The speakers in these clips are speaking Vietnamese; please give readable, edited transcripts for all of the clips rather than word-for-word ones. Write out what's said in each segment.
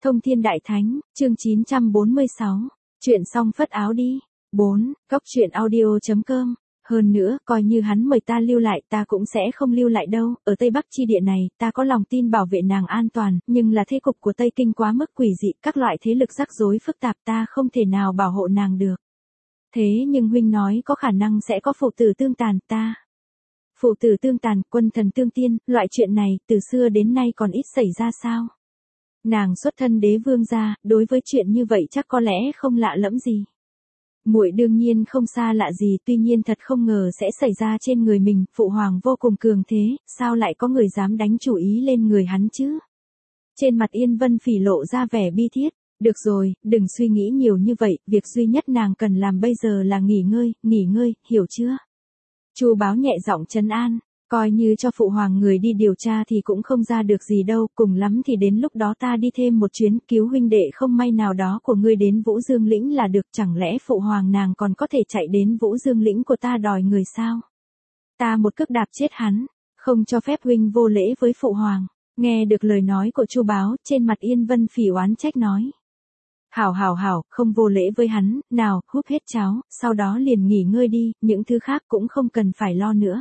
Thông Thiên Đại Thánh, chương 946. Chuyện xong phất áo đi. 4. Cóc truyện audio.com. Hơn nữa, coi như hắn mời ta lưu lại, ta cũng sẽ không lưu lại đâu. Ở Tây Bắc chi địa này, ta có lòng tin bảo vệ nàng an toàn, nhưng là thế cục của Tây Kinh quá mức quỷ dị, các loại thế lực rắc rối phức tạp, ta không thể nào bảo hộ nàng được. Thế nhưng huynh nói có khả năng sẽ có phụ tử tương tàn, ta. Phụ tử tương tàn, quân thần tương tiên, loại chuyện này, từ xưa đến nay còn ít xảy ra sao? Nàng xuất thân đế vương gia, đối với chuyện như vậy chắc có lẽ không lạ lẫm gì. Muội đương nhiên không xa lạ gì, tuy nhiên thật không ngờ sẽ xảy ra trên người mình, phụ hoàng vô cùng cường thế, sao lại có người dám đánh chủ ý lên người hắn chứ? Trên mặt Yên Vân Phỉ lộ ra vẻ bi thiết. Được rồi, đừng suy nghĩ nhiều như vậy, việc duy nhất nàng cần làm bây giờ là nghỉ ngơi, hiểu chưa? Chu Báo nhẹ giọng trấn an. Coi như cho phụ hoàng người đi điều tra thì cũng không ra được gì đâu, cùng lắm thì đến lúc đó ta đi thêm một chuyến cứu huynh đệ không may nào đó của ngươi đến Vũ Dương Lĩnh là được, chẳng lẽ phụ hoàng nàng còn có thể chạy đến Vũ Dương Lĩnh của ta đòi người sao? Ta một cước đạp chết hắn, không cho phép huynh vô lễ với phụ hoàng. Nghe được lời nói của Chu Báo, trên mặt Yên Vân Phỉ oán trách nói. Hảo, không vô lễ với hắn, nào, húp hết cháo, sau đó liền nghỉ ngơi đi, những thứ khác cũng không cần phải lo nữa.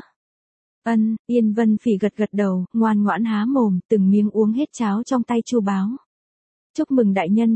Yên Vân Phỉ gật đầu, ngoan ngoãn há mồm, từng miếng uống hết cháo trong tay Chu Báo. Chúc mừng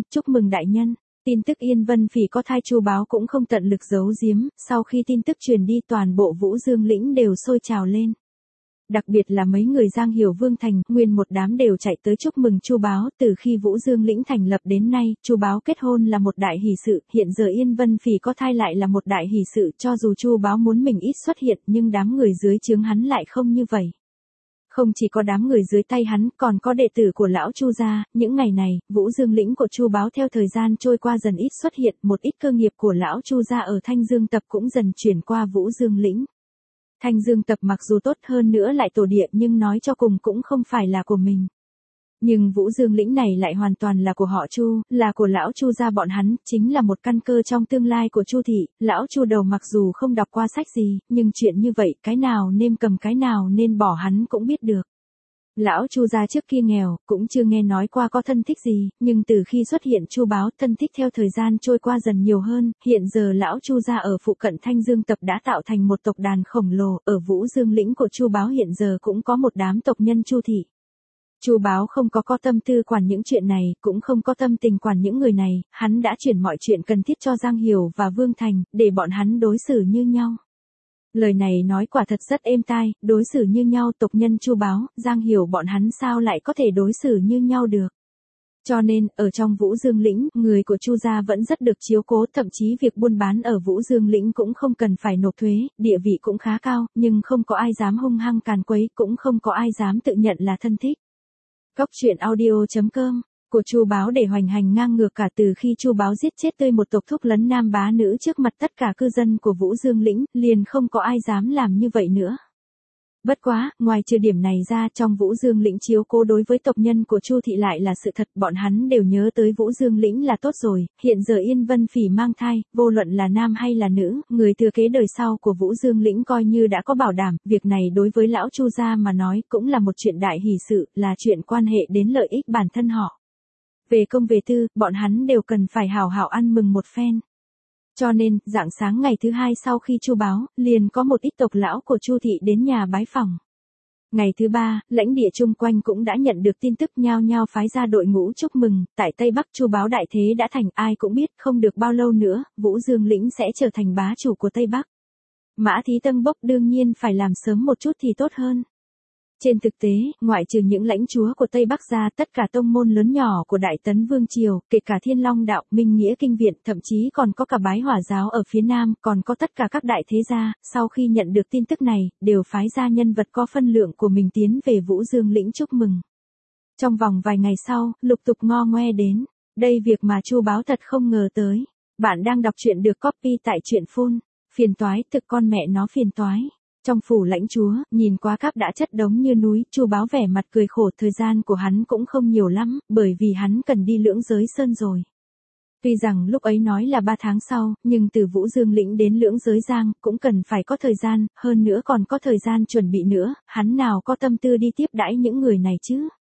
đại nhân. Tin tức Yên Vân Phỉ có thai Chu Báo cũng không tận lực giấu giếm, sau khi tin tức truyền đi toàn bộ Vũ Dương Lĩnh đều sôi trào lên. Đặc biệt là mấy người Giang Hiểu Vương Thành, nguyên một đám đều chạy tới chúc mừng Chu Báo, từ khi Vũ Dương Lĩnh thành lập đến nay, Chu Báo kết hôn là một đại hỷ sự, hiện giờ Yên Vân Phỉ có thai lại là một đại hỷ sự, cho dù Chu Báo muốn mình ít xuất hiện, nhưng đám người dưới trướng hắn lại không như vậy. Không chỉ có đám người dưới tay hắn, còn có đệ tử của lão Chu gia, những ngày này, Vũ Dương Lĩnh của Chu Báo theo thời gian trôi qua dần ít xuất hiện, một ít cơ nghiệp của lão Chu gia ở Thanh Dương Tập cũng dần chuyển qua Vũ Dương Lĩnh. Thanh Dương Tập mặc dù tốt hơn nữa lại tổ địa nhưng nói cho cùng cũng không phải là của mình. Nhưng Vũ Dương Lĩnh này lại hoàn toàn là của họ Chu, là của lão Chu gia bọn hắn, chính là một căn cơ trong tương lai của Chu thị. Lão Chu đầu mặc dù không đọc qua sách gì, nhưng chuyện như vậy cái nào nên cầm cái nào nên bỏ hắn cũng biết được. Lão Chu gia trước kia nghèo, cũng chưa nghe nói qua có thân thích gì, nhưng từ khi xuất hiện Chu Báo, thân thích theo thời gian trôi qua dần nhiều hơn, hiện giờ lão Chu gia ở phụ cận Thanh Dương Tập đã tạo thành một tộc đàn khổng lồ, ở Vũ Dương Lĩnh của Chu Báo hiện giờ cũng có một đám tộc nhân Chu thị. Chu Báo không có tâm tư quản những chuyện này, cũng không có tâm tình quản những người này, hắn đã chuyển mọi chuyện cần thiết cho Giang Hiểu và Vương Thành, để bọn hắn đối xử như nhau. Lời này nói quả thật rất êm tai, đối xử như nhau, tộc nhân Chu Báo, Giang Hiểu bọn hắn sao lại có thể đối xử như nhau được. Cho nên, ở trong Vũ Dương Lĩnh, người của Chu gia vẫn rất được chiếu cố, thậm chí việc buôn bán ở Vũ Dương Lĩnh cũng không cần phải nộp thuế, địa vị cũng khá cao, nhưng không có ai dám hung hăng càn quấy, cũng không có ai dám tự nhận là thân thích. Cóc truyện audio.com của Chu Báo để hoành hành ngang ngược cả từ khi Chu Báo giết chết tươi một tộc thúc lấn nam bá nữ trước mặt tất cả cư dân của Vũ Dương Lĩnh, liền không có ai dám làm như vậy nữa. Bất quá, ngoài trừ điểm này ra, trong Vũ Dương Lĩnh chiếu cố đối với tộc nhân của Chu thị lại là sự thật, bọn hắn đều nhớ tới Vũ Dương Lĩnh là tốt rồi, hiện giờ Yên Vân Phỉ mang thai, vô luận là nam hay là nữ, người thừa kế đời sau của Vũ Dương Lĩnh coi như đã có bảo đảm, việc này đối với lão Chu gia mà nói cũng là một chuyện đại hỷ sự, là chuyện quan hệ đến lợi ích bản thân họ. Về công về tư, bọn hắn đều cần phải hào hào ăn mừng một phen. Cho nên, rạng sáng ngày thứ hai sau khi Chu Báo, liền có một ít tộc lão của Chu thị đến nhà bái phỏng. Ngày thứ ba, lãnh địa chung quanh cũng đã nhận được tin tức, nhao nhao phái ra đội ngũ chúc mừng, tại Tây Bắc Chu Báo đại thế đã thành, ai cũng biết không được bao lâu nữa, Vũ Dương Lĩnh sẽ trở thành bá chủ của Tây Bắc. Mã Thí Tân Bốc đương nhiên phải làm sớm một chút thì tốt hơn. Trên thực tế, ngoại trừ những lãnh chúa của Tây Bắc ra, tất cả tông môn lớn nhỏ của Đại Tấn Vương Triều, kể cả Thiên Long Đạo, Minh Nghĩa Kinh Viện, thậm chí còn có cả Bái Hỏa Giáo ở phía Nam, còn có tất cả các đại thế gia, sau khi nhận được tin tức này, đều phái ra nhân vật có phân lượng của mình tiến về Vũ Dương Lĩnh chúc mừng. Trong vòng vài ngày sau, lục tục ngo ngoe đến, đây việc mà Chu Báo thật không ngờ tới. Bạn đang đọc truyện được copy tại truyện phun, phiền toái, thực con mẹ nó phiền toái. Trong phủ lãnh chúa, nhìn qua các đã chất đống như núi, Chu Báo vẻ mặt cười khổ, thời gian của hắn cũng không nhiều lắm, bởi vì hắn cần đi Lưỡng Giới Sơn rồi. Tuy rằng lúc ấy nói là 3 tháng sau, nhưng từ Vũ Dương Lĩnh đến Lưỡng Giới Giang, cũng cần phải có thời gian, hơn nữa còn có thời gian chuẩn bị nữa, hắn nào có tâm tư đi tiếp đãi những người này chứ.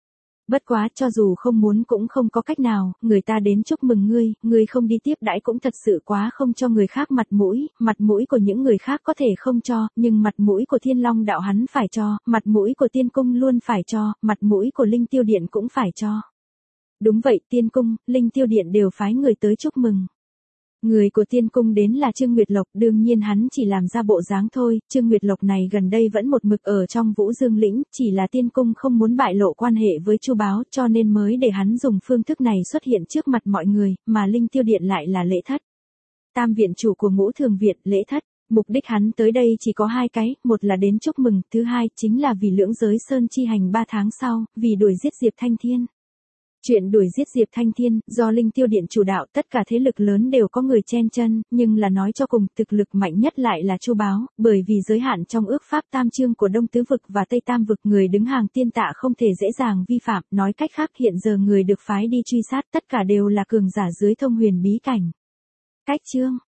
Bất quá cho dù không muốn cũng không có cách nào, người ta đến chúc mừng ngươi không đi tiếp đãi cũng thật sự quá không cho người khác mặt mũi của những người khác có thể không cho, nhưng mặt mũi của Thiên Long đạo hắn phải cho, mặt mũi của Tiên Cung luôn phải cho, mặt mũi của Linh Tiêu Điện cũng phải cho. Đúng vậy, Tiên Cung, Linh Tiêu Điện đều phái người tới chúc mừng. Người của Tiên Cung đến là Trương Nguyệt Lộc, đương nhiên hắn chỉ làm ra bộ dáng thôi, Trương Nguyệt Lộc này gần đây vẫn một mực ở trong Vũ Dương lĩnh, chỉ là Tiên Cung không muốn bại lộ quan hệ với Chu Báo, cho nên mới để hắn dùng phương thức này xuất hiện trước mặt mọi người, mà Linh Tiêu Điện lại là lễ thất. Tam viện chủ của Ngũ Thường viện, lễ thất. Mục đích hắn tới đây chỉ có hai cái, một là đến chúc mừng, thứ hai chính là vì Lưỡng Giới Sơn chi hành 3 tháng sau, vì đuổi giết Diệp Thanh Thiên. Chuyện đuổi giết Diệp Thanh Thiên, do Linh Tiêu Điện chủ đạo, tất cả thế lực lớn đều có người chen chân, nhưng là nói cho cùng, thực lực mạnh nhất lại là Chu Báo, bởi vì giới hạn trong ước pháp tam chương của Đông Tứ Vực và Tây Tam Vực, người đứng hàng tiên tạ không thể dễ dàng vi phạm, nói cách khác hiện giờ người được phái đi truy sát tất cả đều là cường giả dưới thông huyền bí cảnh. Cách chương